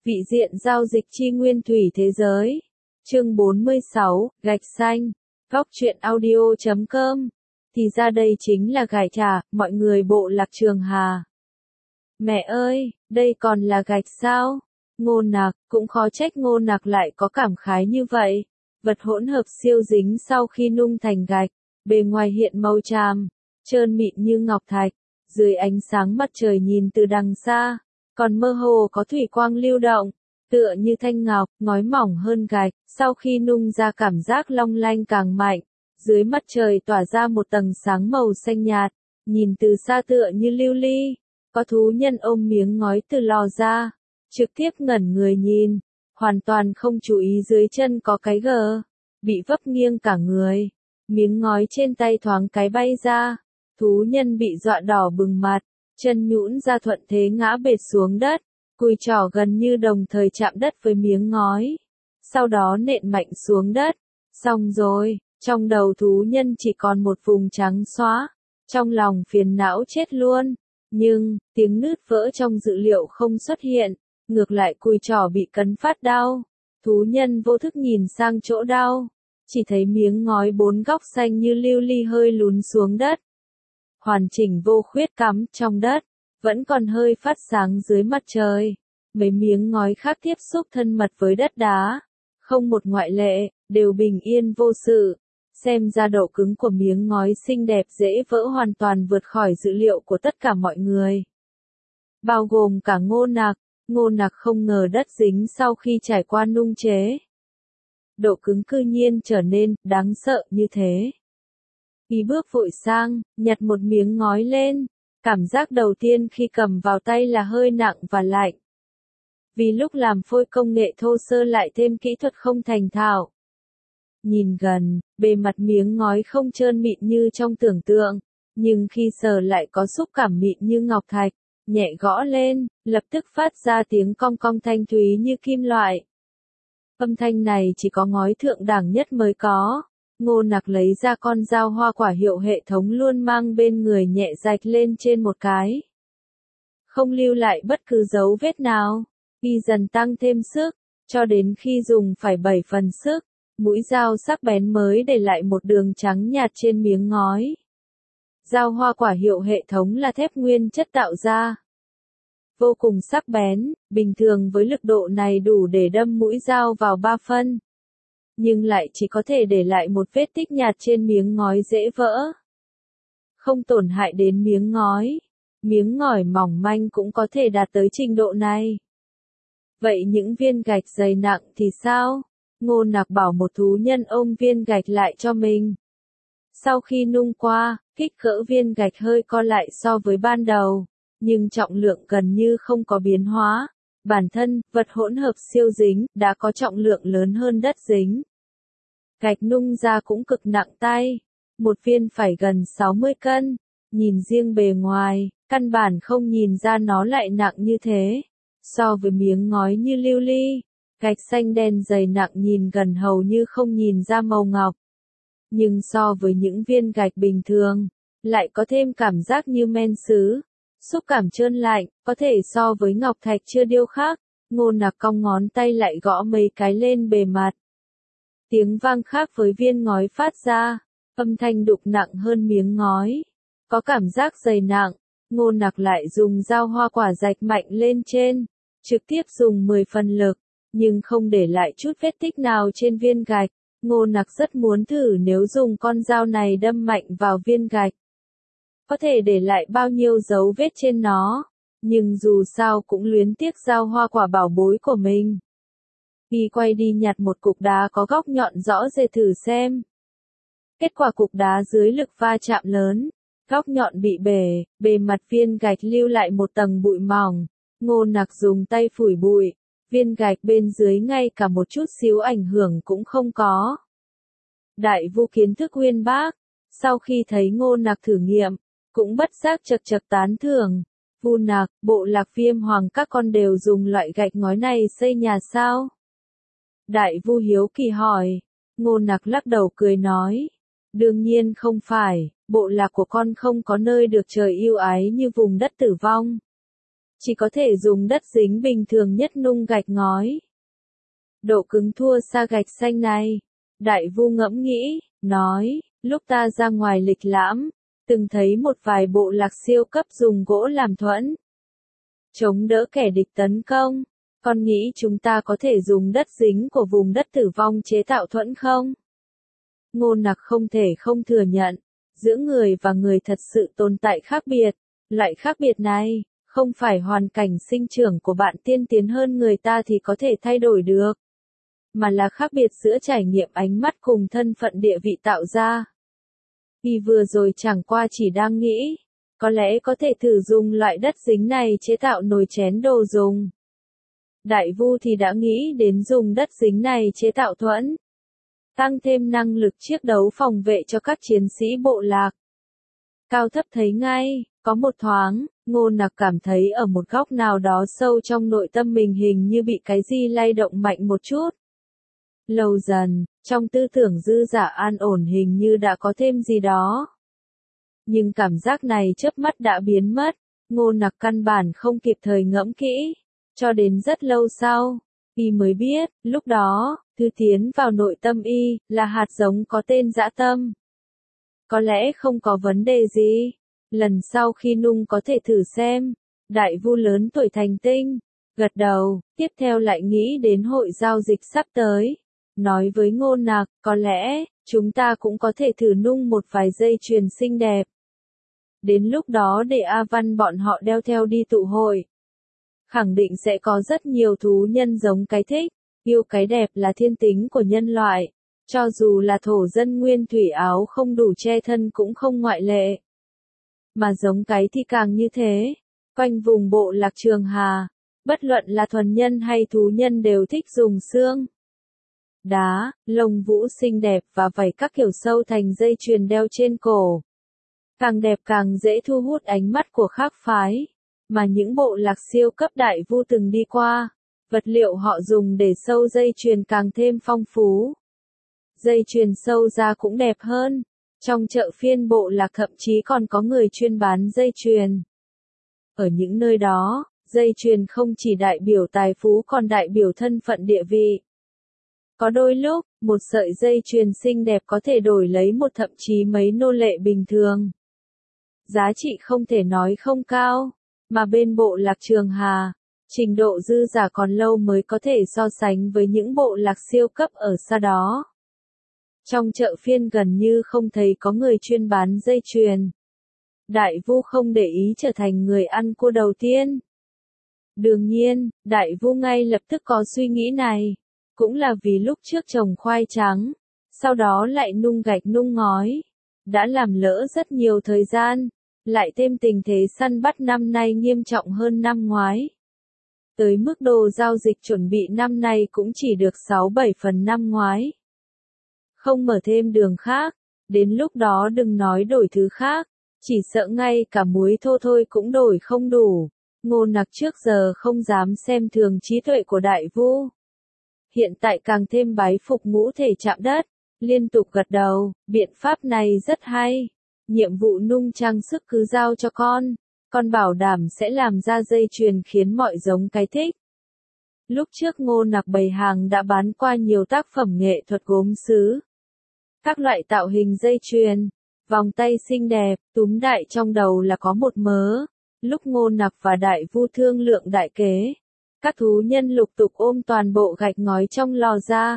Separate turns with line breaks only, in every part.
Vị diện giao dịch chi nguyên thủy thế giới. Chương 46, gạch xanh. Góc truyện audio.com. Thì ra đây chính là gạch à, mọi người bộ lạc Trường Hà. Mẹ ơi, đây còn là gạch sao? Ngô Nạc, cũng khó trách Ngô Nạc lại có cảm khái như vậy. Vật hỗn hợp siêu dính sau khi nung thành gạch, bề ngoài hiện màu tràm, trơn mịn như ngọc thạch, dưới ánh sáng mặt trời nhìn từ đằng xa, còn mơ hồ có thủy quang lưu động, tựa như thanh ngọc, ngói mỏng hơn gạch, sau khi nung ra cảm giác long lanh càng mạnh, dưới mặt trời tỏa ra một tầng sáng màu xanh nhạt, nhìn từ xa tựa như lưu ly. Có thú nhân ôm miếng ngói từ lò ra, trực tiếp ngẩn người nhìn, hoàn toàn không chú ý dưới chân có cái gờ, bị vấp nghiêng cả người, miếng ngói trên tay thoáng cái bay ra, thú nhân bị dọa đỏ bừng mặt, chân nhũn ra thuận thế ngã bệt xuống đất, cùi trỏ gần như đồng thời chạm đất với miếng ngói, sau đó nện mạnh xuống đất, xong rồi, trong đầu thú nhân chỉ còn một vùng trắng xóa, trong lòng phiền não chết luôn. Nhưng, tiếng nứt vỡ trong dữ liệu không xuất hiện, ngược lại cùi trỏ bị cấn phát đau. Thú nhân vô thức nhìn sang chỗ đau, chỉ thấy miếng ngói bốn góc xanh như lưu ly hơi lún xuống đất. Hoàn chỉnh vô khuyết cắm trong đất, vẫn còn hơi phát sáng dưới mặt trời. Mấy miếng ngói khác tiếp xúc thân mật với đất đá, không một ngoại lệ, đều bình yên vô sự. Xem ra độ cứng của miếng ngói xinh đẹp dễ vỡ hoàn toàn vượt khỏi dữ liệu của tất cả mọi người. Bao gồm cả Ngô Nạc không ngờ đất dính sau khi trải qua nung chế. Độ cứng cư nhiên trở nên đáng sợ như thế. Y bước vội sang, nhặt một miếng ngói lên, cảm giác đầu tiên khi cầm vào tay là hơi nặng và lạnh. Vì lúc làm phôi công nghệ thô sơ lại thêm kỹ thuật không thành thạo. Nhìn gần, bề mặt miếng ngói không trơn mịn như trong tưởng tượng, nhưng khi sờ lại có xúc cảm mịn như ngọc thạch, nhẹ gõ lên, lập tức phát ra tiếng cong cong thanh thúy như kim loại. Âm thanh này chỉ có ngói thượng đẳng nhất mới có. Ngô Nạc lấy ra con dao hoa quả hiệu hệ thống luôn mang bên người nhẹ rạch lên trên một cái. Không lưu lại bất cứ dấu vết nào, y dần tăng thêm sức, cho đến khi dùng phải 7 phần sức. Mũi dao sắc bén mới để lại một đường trắng nhạt trên miếng ngói. Dao hoa quả hiệu hệ thống là thép nguyên chất tạo ra. Vô cùng sắc bén, bình thường với lực độ này đủ để đâm mũi dao vào 3 phân. Nhưng lại chỉ có thể để lại một vết tích nhạt trên miếng ngói dễ vỡ. Không tổn hại đến miếng ngói. Miếng ngói mỏng manh cũng có thể đạt tới trình độ này. Vậy những viên gạch dày nặng thì sao? Ngô Nạc bảo một thú nhân ôm viên gạch lại cho mình. Sau khi nung qua, kích cỡ viên gạch hơi co lại so với ban đầu, nhưng trọng lượng gần như không có biến hóa. Bản thân, vật hỗn hợp siêu dính, đã có trọng lượng lớn hơn đất dính. Gạch nung ra cũng cực nặng tay. Một viên phải gần 60 cân. Nhìn riêng bề ngoài, căn bản không nhìn ra nó lại nặng như thế. So với miếng ngói như lưu ly. Gạch xanh đen dày nặng nhìn gần hầu như không nhìn ra màu ngọc. Nhưng so với những viên gạch bình thường, lại có thêm cảm giác như men sứ. Xúc cảm trơn lạnh, có thể so với ngọc thạch chưa điêu khắc. Ngô Nạc cong ngón tay lại gõ mấy cái lên bề mặt. Tiếng vang khác với viên ngói phát ra, âm thanh đục nặng hơn miếng ngói. Có cảm giác dày nặng, Ngô Nạc lại dùng dao hoa quả rạch mạnh lên trên, trực tiếp dùng 10 phần lực. Nhưng không để lại chút vết tích nào trên viên gạch. Ngô Nạc rất muốn thử nếu dùng con dao này đâm mạnh vào viên gạch. Có thể để lại bao nhiêu dấu vết trên nó. Nhưng dù sao cũng luyến tiếc dao hoa quả bảo bối của mình. Y quay đi nhặt một cục đá có góc nhọn rõ rệt thử xem. Kết quả cục đá dưới lực va chạm lớn. Góc nhọn bị bể, bề mặt viên gạch lưu lại một tầng bụi mỏng. Ngô Nạc dùng tay phủi bụi. Viên gạch bên dưới ngay cả một chút xíu ảnh hưởng cũng không có. Đại Vu kiến thức uyên bác, sau khi thấy Ngô Nạc thử nghiệm, cũng bất giác chật chật tán thưởng. Vu Nạc, bộ lạc Viêm Hoàng các con đều dùng loại gạch ngói này xây nhà sao? Đại Vu hiếu kỳ hỏi. Ngô Nạc lắc đầu cười nói. Đương nhiên không phải, bộ lạc của con không có nơi được trời yêu ái như vùng đất tử vong. chỉ có thể dùng đất dính bình thường nhất nung gạch ngói. Độ cứng thua xa gạch xanh này. Đại Vu ngẫm nghĩ, nói, lúc ta ra ngoài lịch lãm, từng thấy một vài bộ lạc siêu cấp dùng gỗ làm thuẫn, chống đỡ kẻ địch tấn công. Con nghĩ chúng ta có thể dùng đất dính của vùng đất tử vong chế tạo thuẫn không? Ngô Nặc không thể không thừa nhận, giữa người và người thật sự tồn tại khác biệt. Loại khác biệt này, không phải hoàn cảnh sinh trưởng của bạn tiên tiến hơn người ta thì có thể thay đổi được, mà là khác biệt giữa trải nghiệm ánh mắt cùng thân phận địa vị tạo ra. Vì vừa rồi chẳng qua chỉ đang nghĩ, có lẽ có thể thử dùng loại đất dính này chế tạo nồi chén đồ dùng. Đại Vu thì đã nghĩ đến dùng đất dính này chế tạo thuẫn, tăng thêm năng lực chiếc đấu phòng vệ cho các chiến sĩ bộ lạc. Cao Thấp thấy ngay, có một thoáng, Ngô Nặc cảm thấy ở một góc nào đó sâu trong nội tâm mình hình như bị cái gì lay động mạnh một chút. Lâu dần, trong tư tưởng dư dả an ổn hình như đã có thêm gì đó. Nhưng cảm giác này chớp mắt đã biến mất, Ngô Nặc căn bản không kịp thời ngẫm kỹ. Cho đến rất lâu sau, y mới biết, lúc đó, thứ tiến vào nội tâm y, là hạt giống có tên dã tâm. Có lẽ không có vấn đề gì. Lần sau khi nung có thể thử xem. Đại Vu lớn tuổi thành tinh, gật đầu, tiếp theo lại nghĩ đến hội giao dịch sắp tới. Nói với Ngô Nặc, có lẽ, chúng ta cũng có thể thử nung một vài dây chuyền xinh đẹp. Đến lúc đó để A Văn bọn họ đeo theo đi tụ hội. Khẳng định sẽ có rất nhiều thú nhân giống cái thích, yêu cái đẹp là thiên tính của nhân loại. Cho dù là thổ dân nguyên thủy áo không đủ che thân cũng không ngoại lệ. Mà giống cái thì càng như thế. Quanh vùng bộ lạc Trường Hà, bất luận là thuần nhân hay thú nhân đều thích dùng xương đá, lông vũ xinh đẹp và vảy các kiểu sâu thành dây chuyền đeo trên cổ. Càng đẹp càng dễ thu hút ánh mắt của khác phái. Mà những bộ lạc siêu cấp Đại Vu từng đi qua, vật liệu họ dùng để sâu dây chuyền càng thêm phong phú. Dây chuyền sâu ra cũng đẹp hơn. Trong chợ phiên bộ lạc thậm chí còn có người chuyên bán dây chuyền. Ở những nơi đó, dây chuyền không chỉ đại biểu tài phú còn đại biểu thân phận địa vị. Có đôi lúc, một sợi dây chuyền xinh đẹp có thể đổi lấy một thậm chí mấy nô lệ bình thường. Giá trị không thể nói không cao, mà bên bộ lạc Trường Hà, trình độ dư giả còn lâu mới có thể so sánh với những bộ lạc siêu cấp ở xa đó. Trong chợ phiên gần như không thấy có người chuyên bán dây chuyền. Đại Vu không để ý trở thành người ăn cua đầu tiên. Đương nhiên, Đại Vu ngay lập tức có suy nghĩ này. Cũng là vì lúc trước trồng khoai trắng, sau đó lại nung gạch nung ngói. Đã làm lỡ rất nhiều thời gian, lại thêm tình thế săn bắt năm nay nghiêm trọng hơn năm ngoái. Tới mức đồ giao dịch chuẩn bị năm nay cũng chỉ được 6-7 phần năm ngoái. Không mở thêm đường khác, đến lúc đó đừng nói đổi thứ khác, chỉ sợ ngay cả muối thô thôi cũng đổi không đủ. Ngô Nặc trước giờ không dám xem thường trí tuệ của Đại Vu. Hiện tại càng thêm bái phục ngũ thể chạm đất, liên tục gật đầu, biện pháp này rất hay. Nhiệm vụ nung trang sức cứ giao cho con bảo đảm sẽ làm ra dây chuyền khiến mọi giống cái thích. Lúc trước Ngô Nặc bày hàng đã bán qua nhiều tác phẩm nghệ thuật gốm sứ. Các loại tạo hình dây chuyền, vòng tay xinh đẹp, túm đại trong đầu là có một mớ. Lúc Ngô Nặc và Đại Vu thương lượng đại kế, các thú nhân lục tục ôm toàn bộ gạch ngói trong lò ra.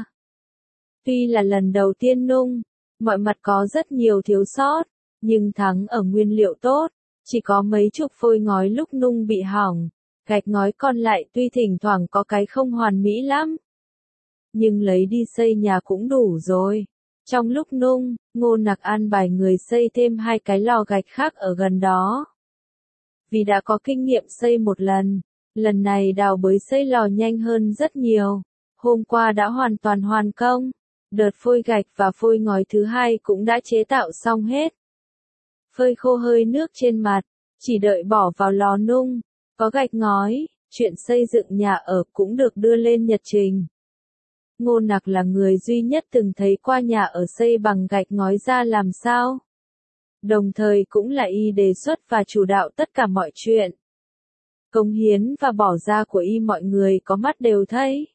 Tuy là lần đầu tiên nung, mọi mặt có rất nhiều thiếu sót, nhưng thắng ở nguyên liệu tốt, chỉ có mấy chục phôi ngói lúc nung bị hỏng, gạch ngói còn lại tuy thỉnh thoảng có cái không hoàn mỹ lắm. Nhưng lấy đi xây nhà cũng đủ rồi. Trong lúc nung, Ngô Nặc an bài người xây thêm 2 cái lò gạch khác ở gần đó. Vì đã có kinh nghiệm xây một lần này đào bới xây lò nhanh hơn rất nhiều. Hôm qua đã hoàn toàn hoàn công, đợt phôi gạch và phôi ngói thứ 2 cũng đã chế tạo xong hết. Phơi khô hơi nước trên mặt, chỉ đợi bỏ vào lò nung, có gạch ngói, chuyện xây dựng nhà ở cũng được đưa lên nhật trình. Ngô Nặc là người duy nhất từng thấy qua nhà ở xây bằng gạch ngói ra làm sao. Đồng thời cũng là y đề xuất và chủ đạo tất cả mọi chuyện. cống hiến và bỏ ra của y mọi người có mắt đều thấy.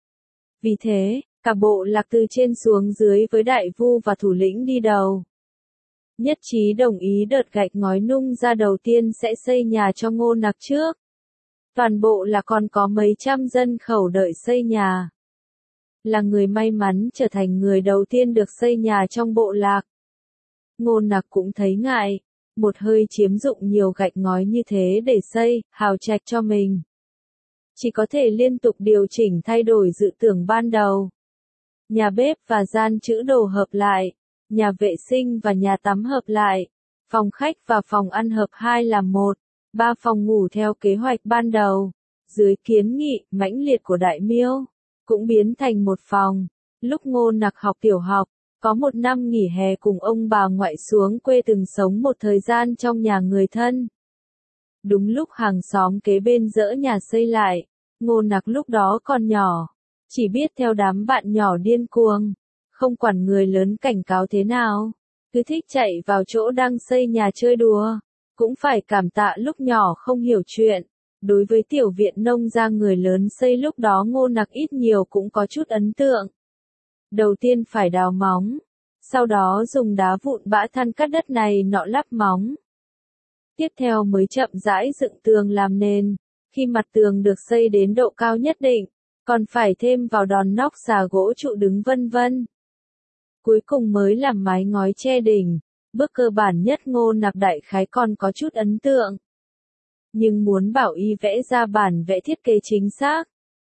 Vì thế, cả bộ lạc từ trên xuống dưới với đại vu và thủ lĩnh đi đầu, nhất trí đồng ý đợt gạch ngói nung ra đầu tiên sẽ xây nhà cho Ngô Nặc trước. Toàn bộ là còn có mấy trăm dân khẩu đợi xây nhà. Là người may mắn trở thành người đầu tiên được xây nhà trong bộ lạc. Ngô Nặc cũng thấy ngại, một hơi chiếm dụng nhiều gạch ngói như thế để xây hào trạch cho mình. Chỉ có thể liên tục điều chỉnh thay đổi dự tưởng ban đầu. Nhà bếp và gian trữ đồ hợp lại, nhà vệ sinh và nhà tắm hợp lại, phòng khách và phòng ăn hợp 2 làm 1, 3 phòng ngủ theo kế hoạch ban đầu, dưới kiến nghị mãnh liệt của Đại Miêu, cũng biến thành một phòng. Lúc Ngô Nặc học tiểu học, có một năm nghỉ hè cùng ông bà ngoại xuống quê từng sống một thời gian trong nhà người thân. Đúng lúc hàng xóm kế bên dỡ nhà xây lại, Ngô Nặc lúc đó còn nhỏ, chỉ biết theo đám bạn nhỏ điên cuồng, không quản người lớn cảnh cáo thế nào, cứ thích chạy vào chỗ đang xây nhà chơi đùa. Cũng phải cảm tạ lúc nhỏ không hiểu chuyện. Đối với tiểu viện nông gia người lớn xây lúc đó Ngô Nặc ít nhiều cũng có chút ấn tượng. Đầu tiên phải đào móng, sau đó dùng đá vụn bã than cắt đất này nọ lắp móng. Tiếp theo mới chậm rãi dựng tường làm nền, khi mặt tường được xây đến độ cao nhất định, còn phải thêm vào đòn nóc xà gỗ trụ đứng vân vân. Cuối cùng mới làm mái ngói che đỉnh. Bước cơ bản nhất Ngô Nặc đại khái còn có chút ấn tượng. Nhưng muốn bảo y vẽ ra bản vẽ thiết kế chính xác.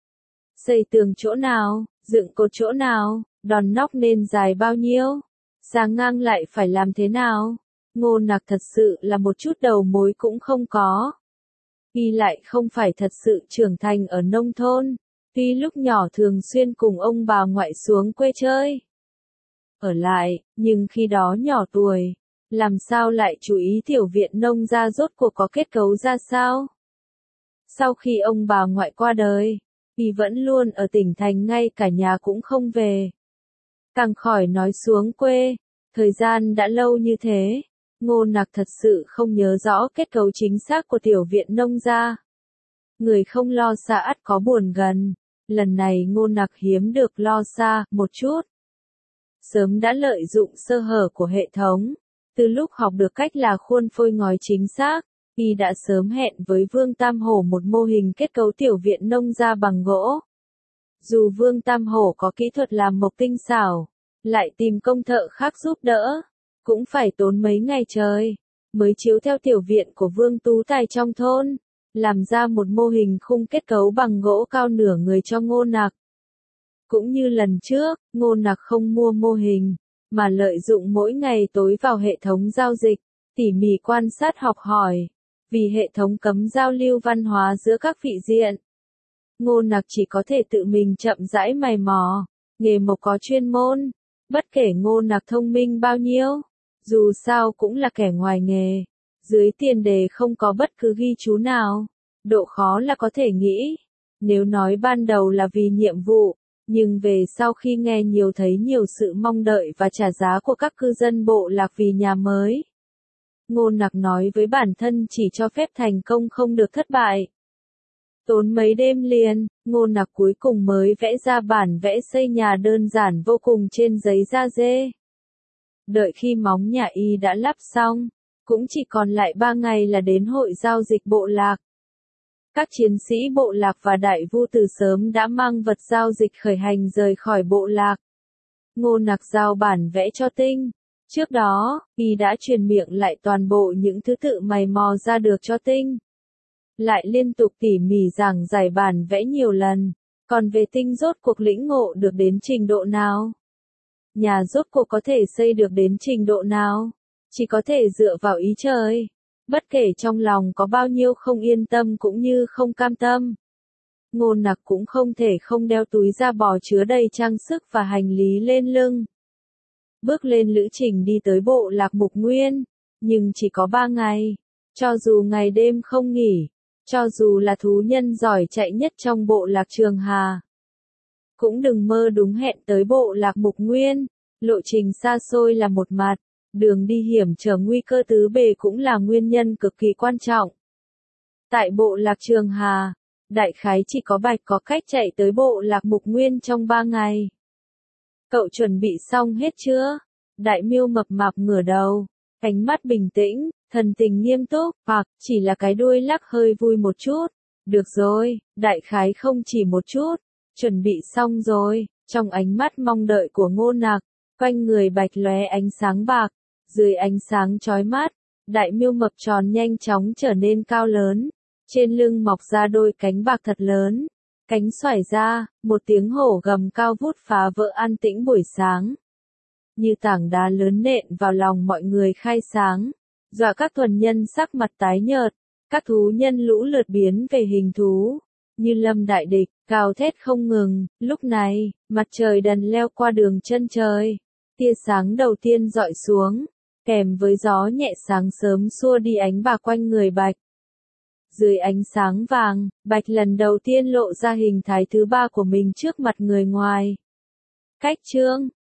Xây tường chỗ nào, dựng cột chỗ nào, đòn nóc nên dài bao nhiêu, sang ngang lại phải làm thế nào. Ngô Nặc thật sự là một chút đầu mối cũng không có. Y lại không phải thật sự trưởng thành ở nông thôn, tuy lúc nhỏ thường xuyên cùng ông bà ngoại xuống quê chơi. Ở lại, nhưng khi đó nhỏ tuổi, làm sao lại chú ý tiểu viện nông gia rốt cuộc có kết cấu ra sao? Sau khi ông bà ngoại qua đời, y vẫn luôn ở tỉnh thành ngay cả nhà cũng không về. Càng khỏi nói xuống quê, thời gian đã lâu như thế, Ngô Nặc thật sự không nhớ rõ kết cấu chính xác của tiểu viện nông gia. Người không lo xa ắt có buồn gần, lần này Ngô Nặc hiếm được lo xa một chút. Sớm đã lợi dụng sơ hở của hệ thống. Từ lúc học được cách là khuôn phôi ngói chính xác, y đã sớm hẹn với Vương Tam Hổ một mô hình kết cấu tiểu viện nông gia bằng gỗ. Dù Vương Tam Hổ có kỹ thuật làm mộc tinh xảo, lại tìm công thợ khác giúp đỡ, cũng phải tốn mấy ngày trời, mới chiếu theo tiểu viện của Vương Tú Tài trong thôn, làm ra một mô hình khung kết cấu bằng gỗ cao nửa người cho Ngô Nặc. Cũng như lần trước, Ngô Nặc không mua mô hình, mà lợi dụng mỗi ngày tối vào hệ thống giao dịch, tỉ mỉ quan sát học hỏi, vì hệ thống cấm giao lưu văn hóa giữa các vị diện. Ngô Nặc chỉ có thể tự mình chậm rãi mày mò, nghề mộc có chuyên môn, bất kể Ngô Nặc thông minh bao nhiêu, dù sao cũng là kẻ ngoài nghề, dưới tiền đề không có bất cứ ghi chú nào, độ khó là có thể nghĩ. Nếu nói ban đầu là vì nhiệm vụ, nhưng về sau khi nghe nhiều thấy nhiều sự mong đợi và trả giá của các cư dân bộ lạc vì nhà mới, Ngô Nặc nói với bản thân chỉ cho phép thành công không được thất bại. Tốn mấy đêm liền, Ngô Nặc cuối cùng mới vẽ ra bản vẽ xây nhà đơn giản vô cùng trên giấy da dê. Đợi khi móng nhà y đã lắp xong, cũng chỉ còn lại 3 ngày là đến hội giao dịch bộ lạc. Các chiến sĩ bộ lạc và đại vu từ sớm đã mang vật giao dịch khởi hành rời khỏi bộ lạc. Ngô Nặc giao bản vẽ cho Tinh. Trước đó, y đã truyền miệng lại toàn bộ những thứ tự mày mò ra được cho Tinh. Lại liên tục tỉ mỉ giảng giải bản vẽ nhiều lần. Còn về Tinh rốt cuộc lĩnh ngộ được đến trình độ nào? Nhà rốt cuộc có thể xây được đến trình độ nào? Chỉ có thể dựa vào ý trời. Bất kể trong lòng có bao nhiêu không yên tâm cũng như không cam tâm. Ngô Nặc cũng không thể không đeo túi da bò chứa đầy trang sức và hành lý lên lưng. Bước lên lữ trình đi tới bộ lạc Mục Nguyên, nhưng chỉ có 3 ngày. Cho dù ngày đêm không nghỉ, cho dù là thú nhân giỏi chạy nhất trong bộ lạc Trường Hà, cũng đừng mơ đúng hẹn tới bộ lạc Mục Nguyên. Lộ trình xa xôi là một mặt. Đường đi hiểm trở nguy cơ tứ bề cũng là nguyên nhân cực kỳ quan trọng. Tại bộ lạc Trường Hà, đại khái chỉ có Bạch có cách chạy tới bộ lạc Mục Nguyên trong 3 ngày. Cậu chuẩn bị xong hết chưa? Đại Miêu mập mạp ngửa đầu, ánh mắt bình tĩnh, thần tình nghiêm túc, hoặc chỉ là cái đuôi lắc hơi vui một chút. Được rồi, đại khái không chỉ một chút, chuẩn bị xong rồi, trong ánh mắt mong đợi của Ngô Nặc, quanh người Bạch lóe ánh sáng bạc, dưới ánh sáng chói mắt, Đại Miêu mập tròn nhanh chóng trở nên cao lớn, trên lưng mọc ra đôi cánh bạc thật lớn, cánh xoải ra, một tiếng hổ gầm cao vút phá vỡ an tĩnh buổi sáng. Như tảng đá lớn nện vào lòng mọi người khai sáng, dọa các thuần nhân sắc mặt tái nhợt, các thú nhân lũ lượt biến về hình thú, như lâm đại địch, gào thét không ngừng. Lúc này, mặt trời đần leo qua đường chân trời, tia sáng đầu tiên dọi xuống, kèm với gió nhẹ sáng sớm xua đi ánh bạc quanh người Bạch. Dưới ánh sáng vàng, Bạch lần đầu tiên lộ ra hình thái thứ 3 của mình trước mặt người ngoài. Cách chương